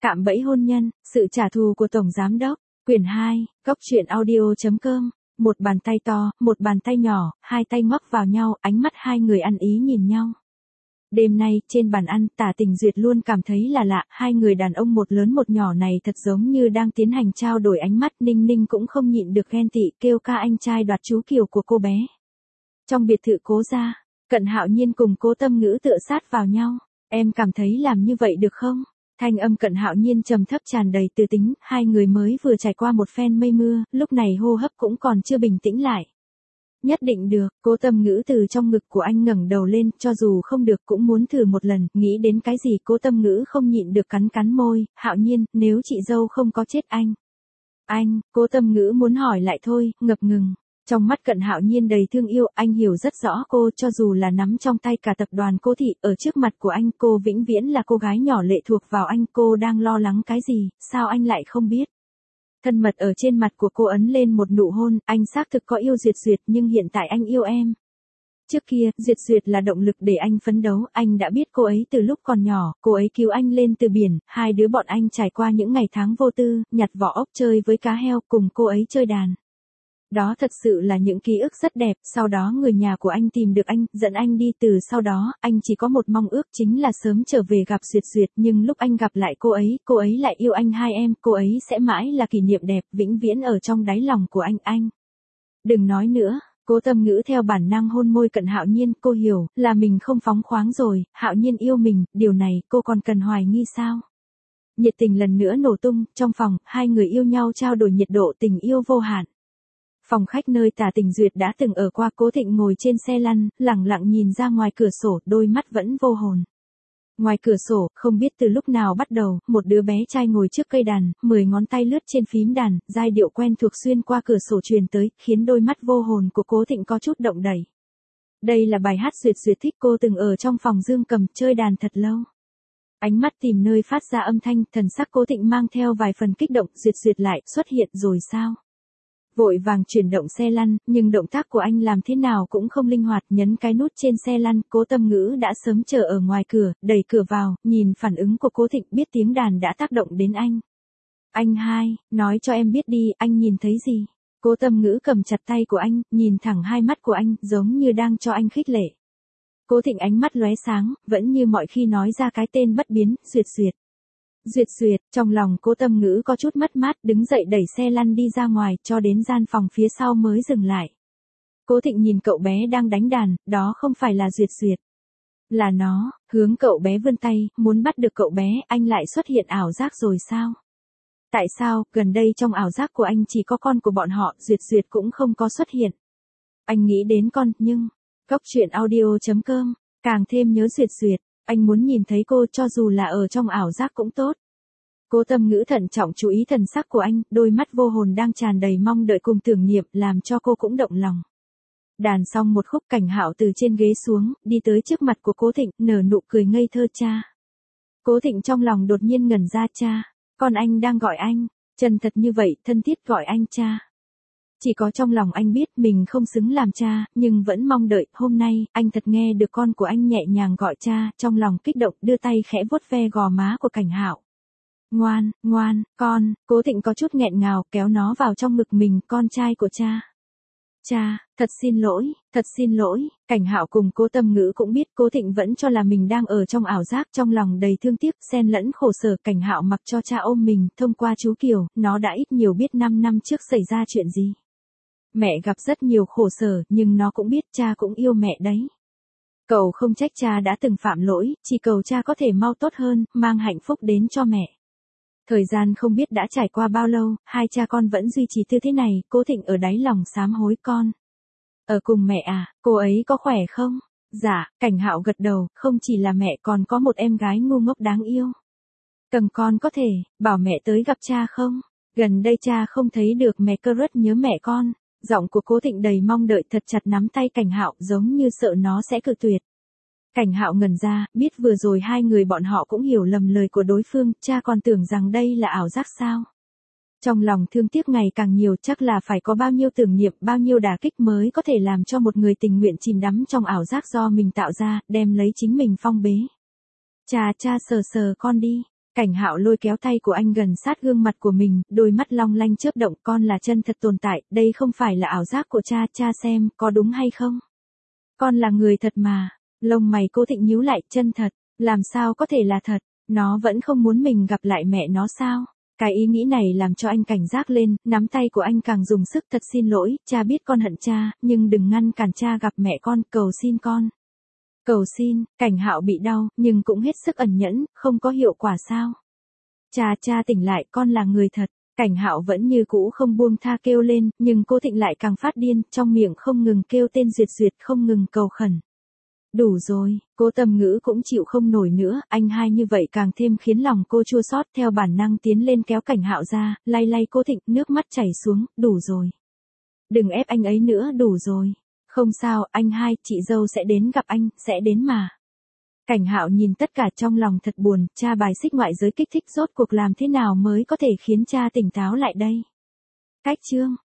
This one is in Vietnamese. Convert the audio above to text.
Cạm bẫy hôn nhân, sự trả thù của Tổng Giám Đốc. Quyển 2, Cốc truyện audio.com. Một bàn tay to, một bàn tay nhỏ, hai tay ngoắc vào nhau, ánh mắt hai người ăn ý nhìn nhau. Đêm nay, trên bàn ăn, Tả Tình Duyệt luôn cảm thấy là lạ, hai người đàn ông một lớn một nhỏ này thật giống như đang tiến hành trao đổi ánh mắt. Ninh Ninh cũng không nhịn được ghen tị, kêu ca anh trai đoạt chú kiều của cô bé. Trong biệt thự Cố gia, Cận Hạo Nhiên cùng Cố Tâm Ngữ tựa sát vào nhau. Em cảm thấy làm như vậy được không? Thanh âm Cận Hạo Nhiên trầm thấp tràn đầy tư tính, hai người mới vừa trải qua một phen mây mưa, lúc này hô hấp cũng còn chưa bình tĩnh lại. Nhất định được, Cố Tâm Ngữ từ trong ngực của anh ngẩng đầu lên, cho dù không được cũng muốn thử một lần, nghĩ đến cái gì Cố Tâm Ngữ không nhịn được cắn cắn môi. Hạo Nhiên, nếu chị dâu không có chết anh. Anh, Cố Tâm Ngữ muốn hỏi lại thôi, ngập ngừng. Trong mắt Cận Hạo Nhiên đầy thương yêu, anh hiểu rất rõ cô, cho dù là nắm trong tay cả tập đoàn Cố thị, ở trước mặt của anh cô vĩnh viễn là cô gái nhỏ lệ thuộc vào anh. Cô đang lo lắng cái gì, sao anh lại không biết? Thân mật ở trên mặt của cô ấn lên một nụ hôn, anh xác thực có yêu Duyệt Duyệt nhưng hiện tại anh yêu em. Trước kia, Duyệt Duyệt là động lực để anh phấn đấu, anh đã biết cô ấy từ lúc còn nhỏ, cô ấy cứu anh lên từ biển, hai đứa bọn anh trải qua những ngày tháng vô tư, nhặt vỏ ốc chơi với cá heo, cùng cô ấy chơi đàn. Đó thật sự là những ký ức rất đẹp, sau đó người nhà của anh tìm được anh, dẫn anh đi từ sau đó, anh chỉ có một mong ước chính là sớm trở về gặp Duyệt Duyệt, nhưng lúc anh gặp lại cô ấy lại yêu anh hai em, cô ấy sẽ mãi là kỷ niệm đẹp, vĩnh viễn ở trong đáy lòng của anh. Đừng nói nữa, Cố Tâm Ngữ theo bản năng hôn môi Cận Hạo Nhiên, cô hiểu, là mình không phóng khoáng rồi, Hạo Nhiên yêu mình, điều này, cô còn cần hoài nghi sao? Nhiệt tình lần nữa nổ tung, trong phòng, hai người yêu nhau trao đổi nhiệt độ tình yêu vô hạn. Phòng khách nơi Tả Tình Duyệt đã từng ở qua, Cố Thịnh ngồi trên xe lăn, lẳng lặng nhìn ra ngoài cửa sổ, đôi mắt vẫn vô hồn. Ngoài cửa sổ, không biết từ lúc nào bắt đầu, một đứa bé trai ngồi trước cây đàn, 10 ngón tay lướt trên phím đàn, giai điệu quen thuộc xuyên qua cửa sổ truyền tới, khiến đôi mắt vô hồn của Cố Thịnh có chút động đẩy. Đây là bài hát Duyệt Duyệt thích, cô từng ở trong phòng dương cầm chơi đàn thật lâu. Ánh mắt tìm nơi phát ra âm thanh, thần sắc Cố Thịnh mang theo vài phần kích động. Duyệt Duyệt lại xuất hiện rồi sao? Vội vàng chuyển động xe lăn, nhưng động tác của anh làm thế nào cũng không linh hoạt, nhấn cái nút trên xe lăn. Cố Tâm Ngữ đã sớm chờ ở ngoài cửa, đẩy cửa vào, nhìn phản ứng của Cố Thịnh, biết tiếng đàn đã tác động đến anh. Anh hai, nói cho em biết đi, anh nhìn thấy gì? Cố Tâm Ngữ cầm chặt tay của anh, nhìn thẳng hai mắt của anh, giống như đang cho anh khích lệ. Cố Thịnh ánh mắt lóe sáng, vẫn như mọi khi nói ra cái tên bất biến, Duyệt Duyệt. Duyệt Duyệt, trong lòng Cố Tâm Ngữ có chút mất mát, đứng dậy đẩy xe lăn đi ra ngoài, cho đến gian phòng phía sau mới dừng lại. Cố Thịnh nhìn cậu bé đang đánh đàn, đó không phải là Duyệt Duyệt. Là nó, hướng cậu bé vươn tay, muốn bắt được cậu bé, anh lại xuất hiện ảo giác rồi sao? Tại sao, gần đây trong ảo giác của anh chỉ có con của bọn họ, Duyệt Duyệt cũng không có xuất hiện. Anh nghĩ đến con, nhưng, Cốc truyện audio.com, càng thêm nhớ Duyệt Duyệt. Anh muốn nhìn thấy cô cho dù là ở trong ảo giác cũng tốt. Cố Tâm Ngữ thận trọng chú ý thần sắc của anh, đôi mắt vô hồn đang tràn đầy mong đợi cùng tưởng niệm, làm cho cô cũng động lòng. Đàn xong một khúc, Cảnh Hạo từ trên ghế xuống, đi tới trước mặt của Cố Thịnh, nở nụ cười ngây thơ. Cha. Cố Thịnh trong lòng đột nhiên ngẩn ra. Cha, con anh đang gọi anh, chân thật như vậy, thân thiết gọi anh cha. Chỉ có trong lòng anh biết mình không xứng làm cha, nhưng vẫn mong đợi. Hôm nay, anh thật nghe được con của anh nhẹ nhàng gọi cha, trong lòng kích động, đưa tay khẽ vuốt ve gò má của Cảnh Hạo. Ngoan, ngoan, con. Cố Thịnh có chút nghẹn ngào, kéo nó vào trong ngực mình, con trai của cha. Cha, thật xin lỗi. Cảnh Hạo cùng Cố Tâm Ngữ cũng biết Cố Thịnh vẫn cho là mình đang ở trong ảo giác, trong lòng đầy thương tiếc, xen lẫn khổ sở. Cảnh Hạo mặc cho cha ôm mình, thông qua chú Kiều, nó đã ít nhiều biết 5 năm trước xảy ra chuyện gì. Mẹ gặp rất nhiều khổ sở, nhưng nó cũng biết cha cũng yêu mẹ đấy. Cậu không trách cha đã từng phạm lỗi, chỉ cầu cha có thể mau tốt hơn, mang hạnh phúc đến cho mẹ. Thời gian không biết đã trải qua bao lâu, hai cha con vẫn duy trì tư thế này. Cố Thịnh ở đáy lòng sám hối. Con ở cùng mẹ à, cô ấy có khỏe không? Dạ, Cảnh Hạo gật đầu, không chỉ là mẹ còn có một em gái ngu ngốc đáng yêu. Con có thể, bảo mẹ tới gặp cha không? Gần đây cha không thấy được mẹ, cơ rất nhớ mẹ con. Giọng của Cố Thịnh đầy mong đợi, thật chặt nắm tay Cảnh Hạo, giống như sợ nó sẽ cự tuyệt. Cảnh Hạo ngẩn ra, biết vừa rồi hai người bọn họ cũng hiểu lầm lời của đối phương, cha còn tưởng rằng đây là ảo giác sao. Trong lòng thương tiếc ngày càng nhiều, chắc là phải có bao nhiêu tưởng niệm, bao nhiêu đả kích mới có thể làm cho một người tình nguyện chìm đắm trong ảo giác do mình tạo ra, đem lấy chính mình phong bế. Cha sờ con đi. Cảnh Hạo lôi kéo tay của anh gần sát gương mặt của mình, đôi mắt long lanh chớp động, con là chân thật tồn tại, đây không phải là ảo giác của cha, cha xem, có đúng hay không? Con là người thật mà, lông mày Cố Thịnh nhíu lại, chân thật, làm sao có thể là thật, nó vẫn không muốn mình gặp lại mẹ nó sao? Cái ý nghĩ này làm cho anh cảnh giác lên, nắm tay của anh càng dùng sức, thật xin lỗi, cha biết con hận cha, nhưng đừng ngăn cản cha gặp mẹ con, cầu xin con. Cầu xin, Cảnh Hạo bị đau, nhưng cũng hết sức ẩn nhẫn, không có hiệu quả sao? Cha tỉnh lại, con là người thật. Cảnh Hạo vẫn như cũ không buông tha kêu lên, nhưng Cố Thịnh lại càng phát điên, trong miệng không ngừng kêu tên Duyệt Duyệt, không ngừng cầu khẩn. Đủ rồi, Cố Tâm Ngữ cũng chịu không nổi nữa, anh hai như vậy càng thêm khiến lòng cô chua xót, theo bản năng tiến lên kéo Cảnh Hạo ra, lay lay Cố Thịnh, nước mắt chảy xuống, đủ rồi. Đừng ép anh ấy nữa, đủ rồi. Không sao, anh hai, chị dâu sẽ đến gặp anh, sẽ đến mà. Cảnh Hạo nhìn tất cả trong lòng thật buồn, cha bài xích ngoại giới kích thích rốt cuộc làm thế nào mới có thể khiến cha tỉnh táo lại đây. Cách chương